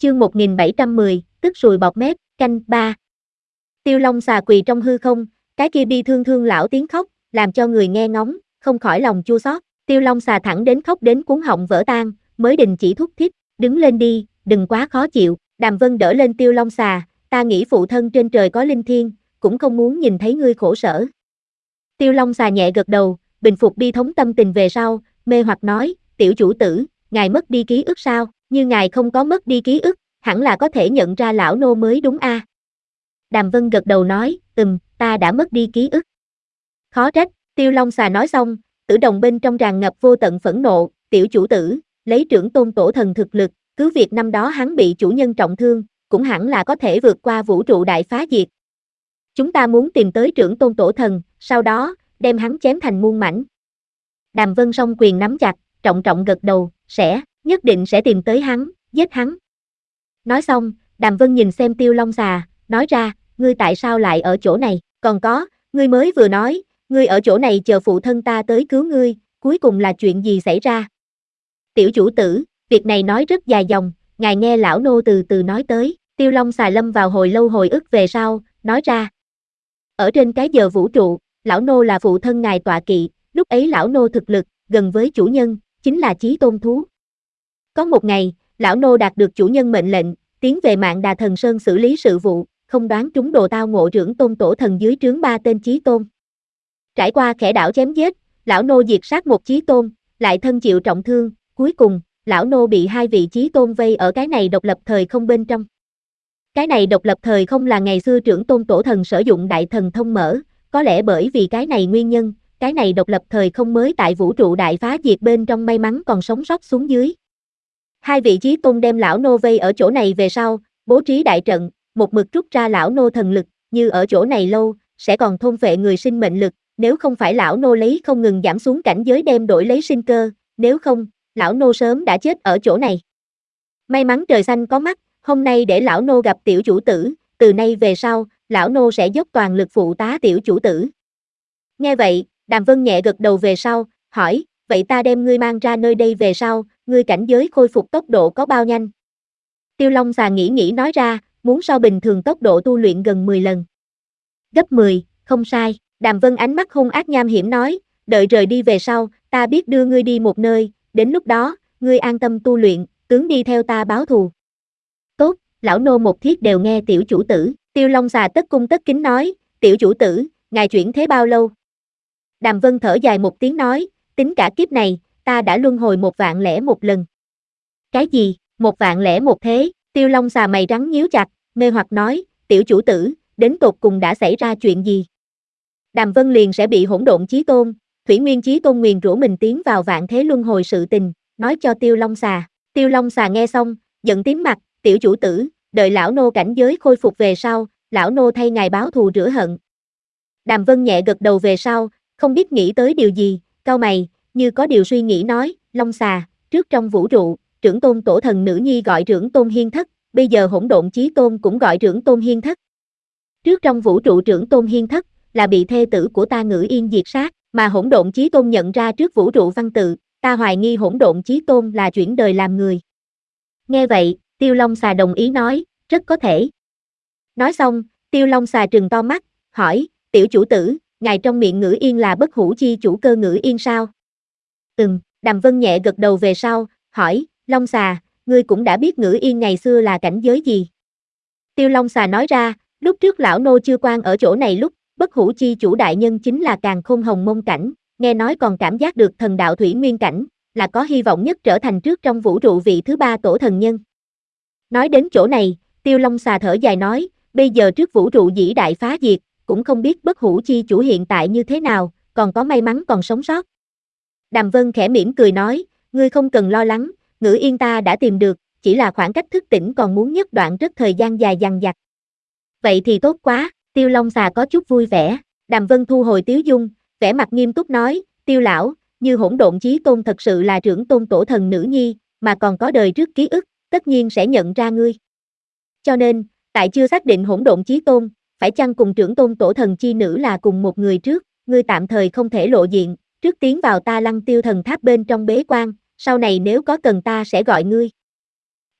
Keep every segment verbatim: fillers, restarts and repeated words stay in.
Chương một nghìn bảy trăm mười, tức sùi bọt mép, canh ba. Tiêu Long xà quỳ trong hư không, cái kia bi thương thương lão tiếng khóc, làm cho người nghe ngóng, không khỏi lòng chua xót. Tiêu Long xà thẳng đến khóc đến cuống họng vỡ tan, mới đình chỉ thúc thiết, đứng lên đi, đừng quá khó chịu. Đàm Vân đỡ lên Tiêu Long xà, ta nghĩ phụ thân trên trời có linh thiêng, cũng không muốn nhìn thấy ngươi khổ sở. Tiêu Long xà nhẹ gật đầu, bình phục bi thống tâm tình về sau, mê hoặc nói, tiểu chủ tử, ngài mất đi ký ức sao? Như ngài không có mất đi ký ức, hẳn là có thể nhận ra lão nô mới đúng a. À? Đàm Vân gật đầu nói, ừm, ta đã mất đi ký ức. Khó trách, Tiêu Long xà nói xong, tử đồng bên trong tràn ngập vô tận phẫn nộ, tiểu chủ tử, lấy trưởng tôn tổ thần thực lực, cứ việc năm đó hắn bị chủ nhân trọng thương, cũng hẳn là có thể vượt qua vũ trụ đại phá diệt. Chúng ta muốn tìm tới trưởng tôn tổ thần, sau đó, đem hắn chém thành muôn mảnh. Đàm Vân song quyền nắm chặt, trọng trọng gật đầu, sẽ, nhất định sẽ tìm tới hắn, giết hắn. Nói xong, Đàm Vân nhìn xem Tiêu Long xà, nói ra, ngươi tại sao lại ở chỗ này, còn có, ngươi mới vừa nói, ngươi ở chỗ này chờ phụ thân ta tới cứu ngươi, cuối cùng là chuyện gì xảy ra? Tiểu chủ tử, việc này nói rất dài dòng, ngài nghe lão nô từ từ nói tới. Tiêu Long xà lâm vào hồi lâu hồi ức về sau, nói ra. Ở trên cái giờ vũ trụ, lão nô là phụ thân ngài tọa kỵ, lúc ấy lão nô thực lực, gần với chủ nhân, chính là chí tôn thú. Có một ngày, lão nô đạt được chủ nhân mệnh lệnh, tiến về Mạn Đà Thần Sơn xử lý sự vụ, không đoán trúng đồ tao ngộ trưởng tôn tổ thần dưới trướng ba tên chí tôn. Trải qua khẽ đảo chém giết, lão nô diệt sát một chí tôn, lại thân chịu trọng thương, cuối cùng, lão nô bị hai vị chí tôn vây ở cái này độc lập thời không bên trong. Cái này độc lập thời không là ngày xưa trưởng tôn tổ thần sử dụng đại thần thông mở, có lẽ bởi vì cái này nguyên nhân, cái này độc lập thời không mới tại vũ trụ đại phá diệt bên trong may mắn còn sống sót xuống dưới. Hai vị chí tôn đem lão nô vây ở chỗ này về sau, bố trí đại trận, một mực rút ra lão nô thần lực, như ở chỗ này lâu, sẽ còn thôn phệ người sinh mệnh lực, nếu không phải lão nô lấy không ngừng giảm xuống cảnh giới đem đổi lấy sinh cơ, nếu không, lão nô sớm đã chết ở chỗ này. May mắn trời xanh có mắt, hôm nay để lão nô gặp tiểu chủ tử, từ nay về sau, lão nô sẽ dốc toàn lực phụ tá tiểu chủ tử. Nghe vậy, Đàm Vân nhẹ gật đầu về sau, hỏi, vậy ta đem ngươi mang ra nơi đây về sau, ngươi cảnh giới khôi phục tốc độ có bao nhanh? Tiêu Long xà nghĩ nghĩ nói ra, muốn so bình thường tốc độ tu luyện gần mười lần. Gấp mười, không sai, Đàm Vân ánh mắt hung ác nham hiểm nói, đợi rời đi về sau, ta biết đưa ngươi đi một nơi, đến lúc đó, ngươi an tâm tu luyện, tướng đi theo ta báo thù. Tốt, lão nô một thiết đều nghe tiểu chủ tử, Tiêu Long xà tất cung tất kính nói, tiểu chủ tử, ngài chuyển thế bao lâu? Đàm Vân thở dài một tiếng nói, tính cả kiếp này, ta đã luân hồi một vạn lẻ một lần. Cái gì, một vạn lẻ một thế? Tiêu Long xà mày rắn nhíu chặt, mê hoặc nói, tiểu chủ tử, đến tột cùng đã xảy ra chuyện gì? Đàm Vân liền sẽ bị hỗn độn chí tôn, Thủy Nguyên chí tôn nguyền rủa mình tiến vào vạn thế luân hồi sự tình, nói cho Tiêu Long xà. Tiêu Long xà nghe xong, giận tím mặt, tiểu chủ tử, đợi lão nô cảnh giới khôi phục về sau, lão nô thay ngài báo thù rửa hận. Đàm Vân nhẹ gật đầu về sau, không biết nghĩ tới điều gì, cau mày, như có điều suy nghĩ nói, Long xà, trước trong vũ trụ, trưởng tôn tổ thần nữ nhi gọi trưởng tôn hiên thất, bây giờ hỗn độn chí tôn cũng gọi trưởng tôn hiên thất. Trước trong vũ trụ trưởng tôn hiên thất, là bị thê tử của ta Ngữ Yên diệt sát, mà hỗn độn chí tôn nhận ra trước vũ trụ văn tự, ta hoài nghi hỗn độn chí tôn là chuyển đời làm người. Nghe vậy, Tiêu Long xà đồng ý nói, rất có thể. Nói xong, Tiêu Long xà trừng to mắt, hỏi, tiểu chủ tử, ngài trong miệng Ngữ Yên là bất hủ chi chủ cơ Ngữ Yên sao? Ừm, Đàm Vân nhẹ gật đầu về sau, hỏi, Long xà, ngươi cũng đã biết Ngữ Yên ngày xưa là cảnh giới gì? Tiêu Long xà nói ra, lúc trước lão nô chưa quan ở chỗ này lúc, bất hủ chi chủ đại nhân chính là càn khôn hồng mông cảnh, nghe nói còn cảm giác được thần đạo thủy nguyên cảnh, là có hy vọng nhất trở thành trước trong vũ trụ vị thứ ba tổ thần nhân. Nói đến chỗ này, Tiêu Long xà thở dài nói, bây giờ trước vũ trụ dĩ đại phá diệt, cũng không biết bất hủ chi chủ hiện tại như thế nào, còn có may mắn còn sống sót. Đàm Vân khẽ mỉm cười nói, ngươi không cần lo lắng, Ngữ Yên ta đã tìm được, chỉ là khoảng cách thức tỉnh còn muốn nhất đoạn rất thời gian dài dằng dặc. Vậy thì tốt quá, Tiêu Long xà có chút vui vẻ, Đàm Vân thu hồi tiếu dung, vẻ mặt nghiêm túc nói, Tiêu lão, như hỗn độn chí tôn thật sự là trưởng tôn tổ thần nữ nhi, mà còn có đời trước ký ức, tất nhiên sẽ nhận ra ngươi. Cho nên, tại chưa xác định hỗn độn chí tôn, phải chăng cùng trưởng tôn tổ thần chi nữ là cùng một người trước, ngươi tạm thời không thể lộ diện, trước tiến vào ta Lăng Tiêu thần tháp bên trong bế quan, sau này nếu có cần ta sẽ gọi ngươi. Tốt,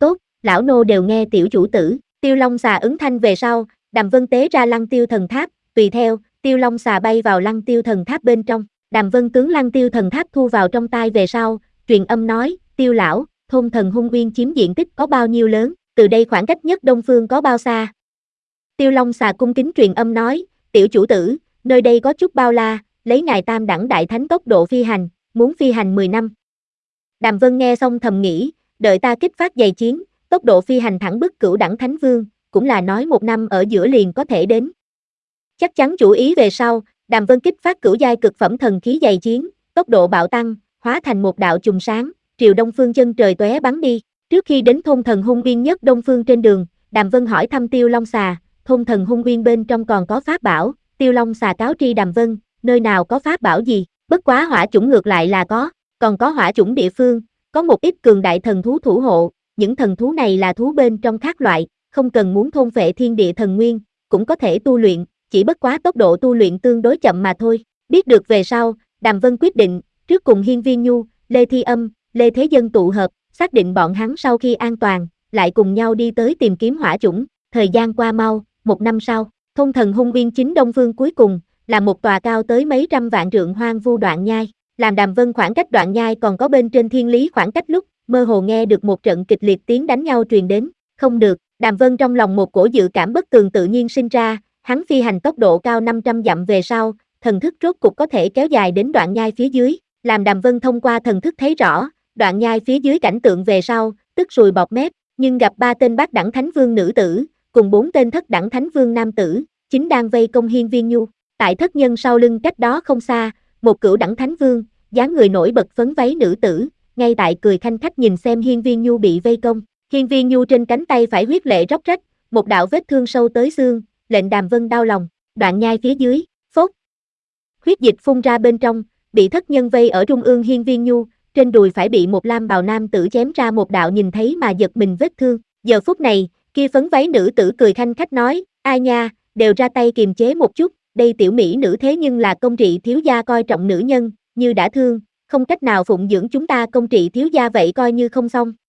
lão nô đều nghe tiểu chủ tử. Tiêu Long xà ứng thanh về sau, Đàm Vân tế ra Lăng Tiêu thần tháp, tùy theo, Tiêu Long xà bay vào Lăng Tiêu thần tháp bên trong. Đàm Vân tướng Lăng Tiêu thần tháp thu vào trong tay về sau, truyền âm nói, Tiêu lão, thôn thần hung uyên chiếm diện tích có bao nhiêu lớn, từ đây khoảng cách nhất đông phương có bao xa. Tiêu Long xà cung kính truyền âm nói, tiểu chủ tử, nơi đây có chút bao la, lấy ngài tam đẳng đại thánh tốc độ phi hành, muốn phi hành mười năm. Đàm Vân nghe xong thầm nghĩ, đợi ta kích phát dày chiến, tốc độ phi hành thẳng bức cửu đẳng thánh vương, cũng là nói một năm ở giữa liền có thể đến. Chắc chắn chủ ý về sau, Đàm Vân kích phát cửu giai cực phẩm thần khí dày chiến, tốc độ bạo tăng, hóa thành một đạo chùm sáng, triều đông phương chân trời tóe bắn đi. Trước khi đến thôn thần hung uyên nhất đông phương trên đường, Đàm Vân hỏi thăm Tiêu Long xà, thôn thần hung uyên bên trong còn có pháp bảo. Tiêu Long xà cáo tri Đàm Vân, nơi nào có pháp bảo gì, bất quá hỏa chủng ngược lại là có, còn có hỏa chủng địa phương, có một ít cường đại thần thú thủ hộ, những thần thú này là thú bên trong khác loại, không cần muốn thôn phệ thiên địa thần nguyên, cũng có thể tu luyện, chỉ bất quá tốc độ tu luyện tương đối chậm mà thôi. Biết được về sau, Đàm Vân quyết định, trước cùng Hiên Viên Nhu, Lê Thi Âm, Lê Thế Dân tụ hợp, xác định bọn hắn sau khi an toàn, lại cùng nhau đi tới tìm kiếm hỏa chủng. Thời gian qua mau, một năm sau, thôn thần hung uyên chính đông phương cuối cùng, là một tòa cao tới mấy trăm vạn trượng hoang vu đoạn nhai. Làm Đàm Vân khoảng cách đoạn nhai còn có bên trên thiên lý khoảng cách lúc, mơ hồ nghe được một trận kịch liệt tiếng đánh nhau truyền đến. Không được, Đàm Vân trong lòng một cổ dự cảm bất tường tự nhiên sinh ra, hắn phi hành tốc độ cao năm trăm dặm về sau, thần thức rốt cục có thể kéo dài đến đoạn nhai phía dưới. Làm Đàm Vân thông qua thần thức thấy rõ, đoạn nhai phía dưới cảnh tượng về sau, tức sùi bọt mép, nhưng gặp ba tên bát đẳng thánh vương nữ tử, cùng bốn tên thất đẳng thánh vương nam tử, chính đang vây công Hiên Viên Nhu. Tại thất nhân sau lưng cách đó không xa, một cửu đẳng thánh vương, dáng người nổi bật phấn váy nữ tử, ngay tại cười khanh khách nhìn xem Hiên Viên Nhu bị vây công. Hiên Viên Nhu trên cánh tay phải huyết lệ róc rách, một đạo vết thương sâu tới xương, lệnh Đàm Vân đau lòng. Đoạn nhai phía dưới, phốt, huyết dịch phun ra bên trong, bị thất nhân vây ở trung ương Hiên Viên Nhu, trên đùi phải bị một lam bào nam tử chém ra một đạo nhìn thấy mà giật mình vết thương. Giờ phút này, kia phấn váy nữ tử cười khanh khách nói, ai nha, đều ra tay kiềm chế một chút, đây tiểu mỹ nữ thế nhưng là công trị thiếu gia coi trọng nữ nhân, như đã thương, không cách nào phụng dưỡng chúng ta công trị thiếu gia vậy coi như không xong.